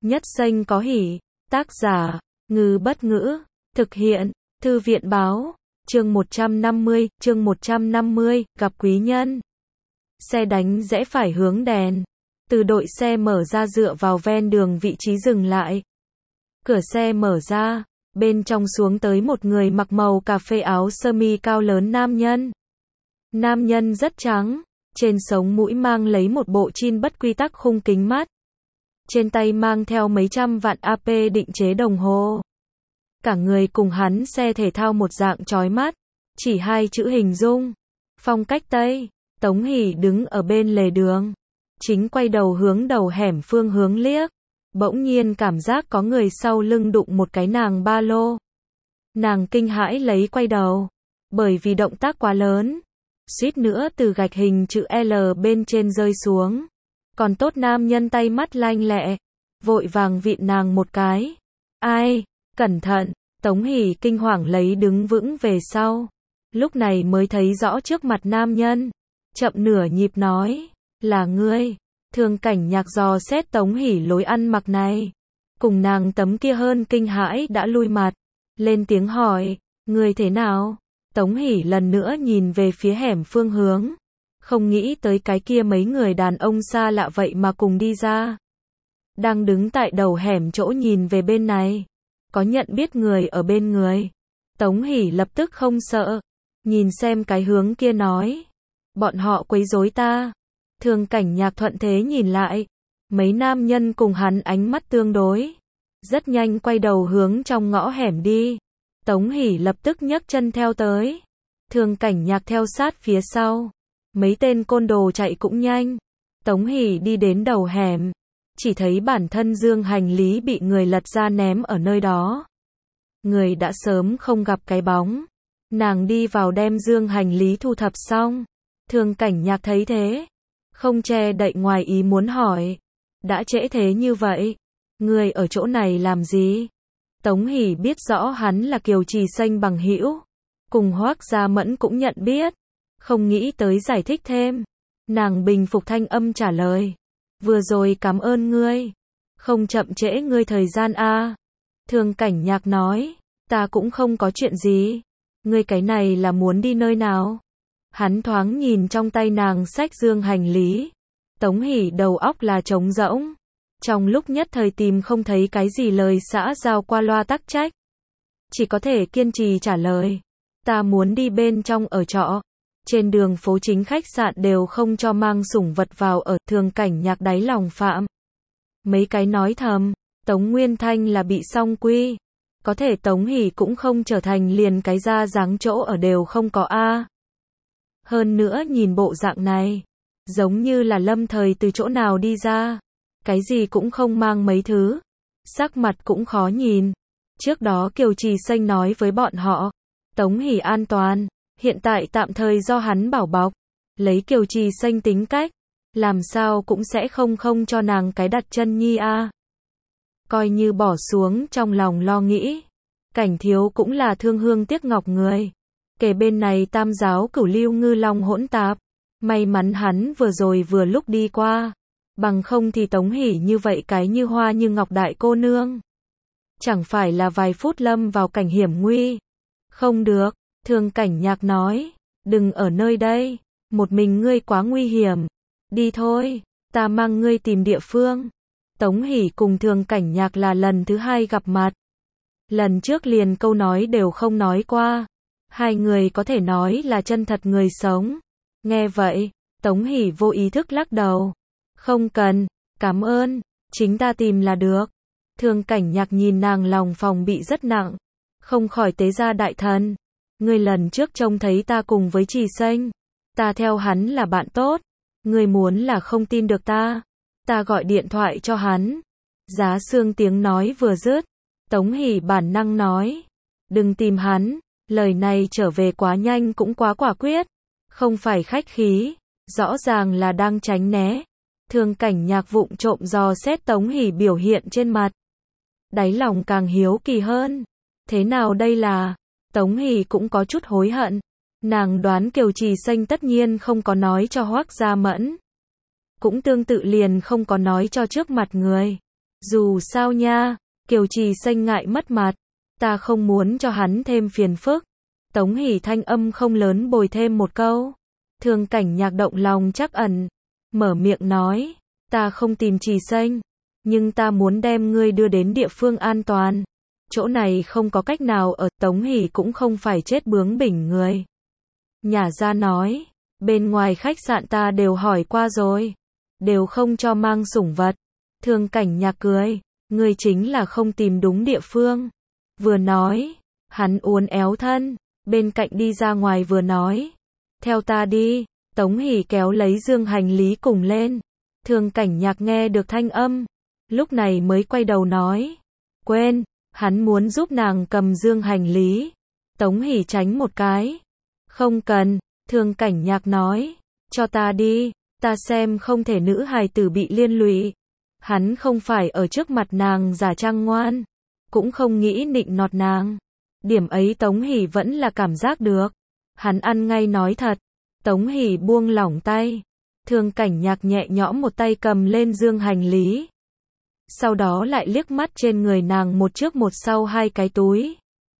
Nhất xanh có hỉ. Tác giả, Ngư Bất Ngữ. Thực hiện, Thư viện Báo. Chương 150, gặp quý nhân. Xe đánh rẽ phải hướng đèn. Từ đội xe mở ra dựa vào ven đường vị trí dừng lại. Cửa xe mở ra, bên trong xuống tới một người mặc màu cà phê áo sơ mi cao lớn nam nhân. Nam nhân rất trắng, trên sống mũi mang lấy một bộ jean bất quy tắc khung kính mát. Trên tay mang theo mấy trăm vạn AP định chế đồng hồ. Cả người cùng hắn xe thể thao một dạng chói mắt, chỉ hai chữ hình dung. Phong cách Tây. Tống Hỷ đứng ở bên lề đường, chính quay đầu hướng đầu hẻm phương hướng liếc. Bỗng nhiên cảm giác có người sau lưng đụng một cái nàng ba lô. Nàng kinh hãi lấy quay đầu, bởi vì động tác quá lớn, suýt nữa từ gạch hình chữ L bên trên rơi xuống. Còn tốt nam nhân tay mắt lanh lẹ, vội vàng vịn nàng một cái. Ai, cẩn thận. Tống Hỷ kinh hoàng lấy đứng vững về sau. Lúc này mới thấy rõ trước mặt nam nhân. Chậm nửa nhịp nói, là ngươi. Thường Cảnh Nhạc dò xét Tống Hỷ lối ăn mặc này. Cùng nàng tấm kia hơn kinh hãi đã lui mặt. Lên tiếng hỏi, ngươi thế nào? Tống Hỷ lần nữa nhìn về phía hẻm phương hướng. Không nghĩ tới cái kia mấy người đàn ông xa lạ vậy mà cùng đi ra. Đang đứng tại đầu hẻm chỗ nhìn về bên này. Có nhận biết người ở bên người. Tống Hỷ lập tức không sợ. Nhìn xem cái hướng kia nói. Bọn họ quấy rối ta. Thường Cảnh Nhạc thuận thế nhìn lại. Mấy nam nhân cùng hắn ánh mắt tương đối. Rất nhanh quay đầu hướng trong ngõ hẻm đi. Tống Hỷ lập tức nhấc chân theo tới. Thường Cảnh Nhạc theo sát phía sau. Mấy tên côn đồ chạy cũng nhanh. Tống Hỷ đi đến đầu hẻm. Chỉ thấy bản thân dương hành lý bị người lật ra ném ở nơi đó. Người đã sớm không gặp cái bóng. Nàng đi vào đem dương hành lý thu thập xong. Thường Cảnh Nhạc thấy thế. Không che đậy ngoài ý muốn hỏi. Đã trễ thế như vậy. Người ở chỗ này làm gì? Tống Hỷ biết rõ hắn là Kiều Trì Xanh bằng hữu. Cùng Hoắc Gia Mẫn cũng nhận biết. Không nghĩ tới giải thích thêm. Nàng bình phục thanh âm trả lời. Vừa rồi cảm ơn ngươi. Không chậm trễ ngươi thời gian a. Thường Cảnh Nhạc nói. Ta cũng không có chuyện gì. Ngươi cái này là muốn đi nơi nào? Hắn thoáng nhìn trong tay nàng xách dương hành lý. Tống Hỷ đầu óc là trống rỗng. Trong lúc nhất thời tìm không thấy cái gì lời xã giao qua loa tắc trách. Chỉ có thể kiên trì trả lời. Ta muốn đi bên trong ở trọ. Trên đường phố chính khách sạn đều không cho mang sủng vật vào ở. Thường Cảnh Nhạc đáy lòng phạm. Mấy cái nói thầm. Tống Nguyên Thanh là bị song quy. Có thể Tống Hỷ cũng không trở thành liền cái ra dáng chỗ ở đều không có a. Hơn nữa nhìn bộ dạng này. Giống như là lâm thời từ chỗ nào đi ra. Cái gì cũng không mang mấy thứ. Sắc mặt cũng khó nhìn. Trước đó Kiều Trì Xanh nói với bọn họ. Tống Hỷ an toàn. Hiện tại tạm thời do hắn bảo bọc. Lấy Kiều Trì Xanh tính cách. Làm sao cũng sẽ không cho nàng cái đặt chân nhi a. Coi như bỏ xuống trong lòng lo nghĩ. Cảnh Thiếu cũng là thương hương tiếc ngọc người. Kể bên này tam giáo cửu lưu ngư long hỗn tạp. May mắn hắn vừa lúc đi qua. Bằng không thì Tống Hỷ như vậy cái như hoa như ngọc đại cô nương. Chẳng phải là vài phút lâm vào cảnh hiểm nguy. Không được, Thường Cảnh Nhạc nói. Đừng ở nơi đây. Một mình ngươi quá nguy hiểm. Đi thôi, ta mang ngươi tìm địa phương. Tống Hỷ cùng Thường Cảnh Nhạc là lần thứ hai gặp mặt. Lần trước liền câu nói đều không nói qua. Hai người có thể nói là chân thật người sống. Nghe vậy, Tống Hỷ vô ý thức lắc đầu. Không cần, cảm ơn, chính ta tìm là được. Thường Cảnh Nhạc nhìn nàng lòng phòng bị rất nặng. Không khỏi tế ra đại thần. Ngươi lần trước trông thấy ta cùng với Trì Xanh. Ta theo hắn là bạn tốt. Ngươi muốn là không tin được ta. Ta gọi điện thoại cho hắn. Giá Sương tiếng nói vừa dứt. Tống Hỷ bản năng nói. Đừng tìm hắn. Lời này trở về quá nhanh cũng quá quả quyết. Không phải khách khí. Rõ ràng là đang tránh né. Thường Cảnh Nhạc vụng trộm dò xét Tống Hỷ biểu hiện trên mặt. Đáy lòng càng hiếu kỳ hơn. Thế nào đây là? Tống Hỷ cũng có chút hối hận. Nàng đoán Kiều Trì Xanh tất nhiên không có nói cho Hoắc Gia Mẫn. Cũng tương tự liền không có nói cho trước mặt người. Dù sao nha, Kiều Trì Xanh ngại mất mặt, ta không muốn cho hắn thêm phiền phức. Tống Hỷ thanh âm không lớn bồi thêm một câu. Thường Cảnh Nhạc động lòng trắc ẩn, mở miệng nói, ta không tìm Trì Xanh, nhưng ta muốn đem ngươi đưa đến địa phương an toàn. Chỗ này không có cách nào ở, Tống Hỷ cũng không phải chết bướng bỉnh người. Nhả ra nói, bên ngoài khách sạn ta đều hỏi qua rồi, đều không cho mang sủng vật. Thường Cảnh Nhạc cười, ngươi chính là không tìm đúng địa phương. Vừa nói, hắn uốn éo thân, bên cạnh đi ra ngoài vừa nói, theo ta đi. Tống Hỷ kéo lấy dương hành lý cùng lên. Thường Cảnh Nhạc nghe được thanh âm, lúc này mới quay đầu nói, quên, hắn muốn giúp nàng cầm dương hành lý. Tống Hỷ tránh một cái, không cần. Thường Cảnh Nhạc nói, cho ta đi, ta xem không thể nữ hài tử bị liên lụy. Hắn không phải ở trước mặt nàng giả trang ngoan, cũng không nghĩ nịnh nọt nàng. Điểm ấy Tống Hỷ vẫn là cảm giác được. Hắn ăn ngay nói thật. Tống Hỷ buông lỏng tay. Thường Cảnh Nhạc nhẹ nhõm một tay cầm lên dương hành lý. Sau đó lại liếc mắt trên người nàng một trước một sau hai cái túi.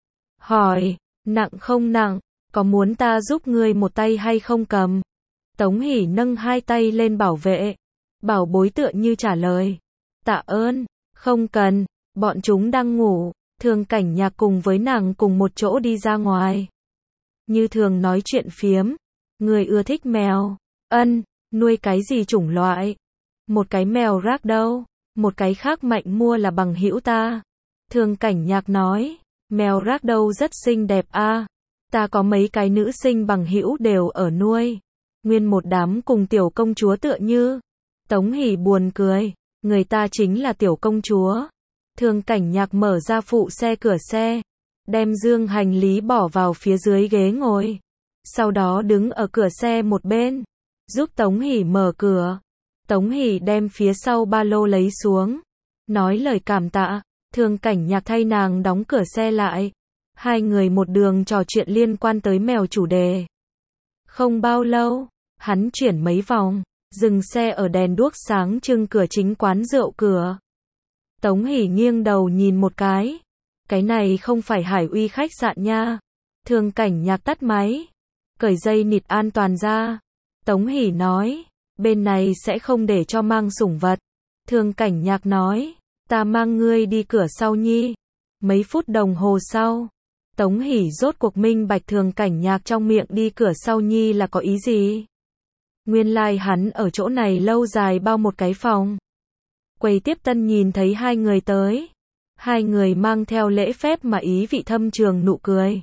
Hỏi, nặng không nặng, có muốn ta giúp ngươi một tay hay không cầm? Tống Hỷ nâng hai tay lên bảo vệ. Bảo bối tựa như trả lời, tạ ơn, không cần, bọn chúng đang ngủ. Thường Cảnh Nhạc cùng với nàng cùng một chỗ đi ra ngoài. Như thường nói chuyện phiếm, người ưa thích mèo, ân, nuôi cái gì chủng loại? Một cái mèo rác đâu, một cái khác Mạnh mua là bằng hữu ta. Thường Cảnh Nhạc nói, mèo rác đâu rất xinh đẹp a, ta có mấy cái nữ sinh bằng hữu đều ở nuôi, nguyên một đám cùng tiểu công chúa tựa như. Tống Hỷ buồn cười, người ta chính là tiểu công chúa. Thường Cảnh Nhạc mở ra phụ xe cửa xe, đem dương hành lý bỏ vào phía dưới ghế ngồi, sau đó đứng ở cửa xe một bên, giúp Tống Hỷ mở cửa. Tống Hỷ đem phía sau ba lô lấy xuống, nói lời cảm tạ. Thường Cảnh Nhạc thay nàng đóng cửa xe lại. Hai người một đường trò chuyện liên quan tới mèo chủ đề. Không bao lâu, hắn chuyển mấy vòng, dừng xe ở đèn đuốc sáng trưng cửa chính quán rượu cửa. Tống Hỷ nghiêng đầu nhìn một cái. Cái này không phải Hải Uy khách sạn nha. Thường Cảnh Nhạc tắt máy, cởi dây nịt an toàn ra. Tống Hỷ nói, bên này sẽ không để cho mang sủng vật. Thường Cảnh Nhạc nói, ta mang ngươi đi cửa sau nhi. Mấy phút đồng hồ sau, Tống Hỷ rốt cuộc minh bạch Thường Cảnh Nhạc trong miệng đi cửa sau nhi là có ý gì. Nguyên lai hắn ở chỗ này lâu dài bao một cái phòng. Quầy tiếp tân nhìn thấy hai người tới. Hai người mang theo lễ phép mà ý vị thâm trường nụ cười.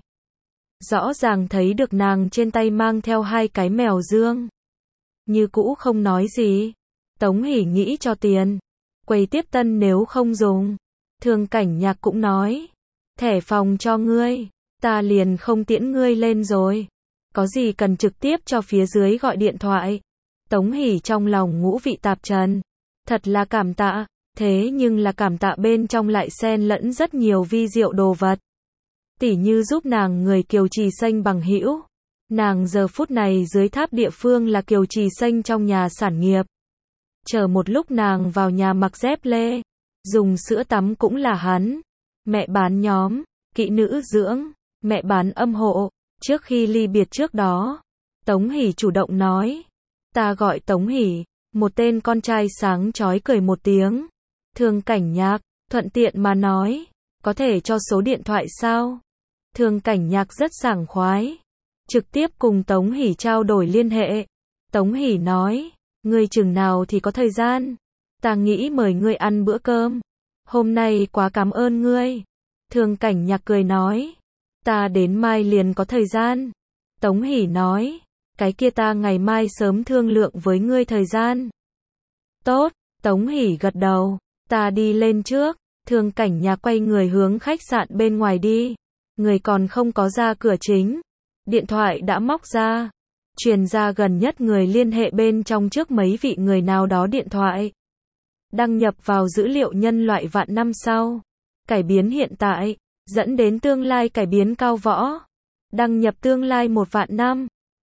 Rõ ràng thấy được nàng trên tay mang theo hai cái mèo dương. Như cũ không nói gì. Tống Hỷ nghĩ cho tiền. Quầy tiếp tân nếu không dùng. Thường Cảnh Nhạc cũng nói, thẻ phòng cho ngươi, ta liền không tiễn ngươi lên rồi. Có gì cần trực tiếp cho phía dưới gọi điện thoại. Tống Hỷ trong lòng ngũ vị tạp trần. Thật là cảm tạ, thế nhưng là cảm tạ bên trong lại xen lẫn rất nhiều vi diệu đồ vật. Tỉ như giúp nàng người Kiều Trì Xanh bằng hữu. Nàng giờ phút này dưới tháp địa phương là Kiều Trì Xanh trong nhà sản nghiệp. Chờ một lúc nàng vào nhà mặc dép lê, dùng sữa tắm cũng là hắn. Mẹ bán nhóm, kỹ nữ dưỡng, mẹ bán âm hộ. Trước khi ly biệt trước đó, Tống Hỷ chủ động nói, ta gọi Tống Hỷ. Một tên con trai sáng chói cười một tiếng. Thường Cảnh Nhạc, thuận tiện mà nói, có thể cho số điện thoại sao? Thường Cảnh Nhạc rất sảng khoái, trực tiếp cùng Tống Hỷ trao đổi liên hệ. Tống Hỷ nói, ngươi chừng nào thì có thời gian? Ta nghĩ mời ngươi ăn bữa cơm. Hôm nay quá cảm ơn ngươi. Thường Cảnh Nhạc cười nói, ta đến mai liền có thời gian. Tống Hỷ nói, cái kia ta ngày mai sớm thương lượng với ngươi thời gian. Tốt, Tống Hỷ gật đầu, ta đi lên trước. Thường Cảnh Nhạc quay người hướng khách sạn bên ngoài đi. Người còn không có ra cửa chính, điện thoại đã móc ra. Truyền ra gần nhất người liên hệ bên trong trước mấy vị người nào đó điện thoại. Đăng nhập vào dữ liệu nhân loại vạn năm sau. Cải biến hiện tại, dẫn đến tương lai cải biến cao võ. Đăng nhập tương lai 1 vạn năm.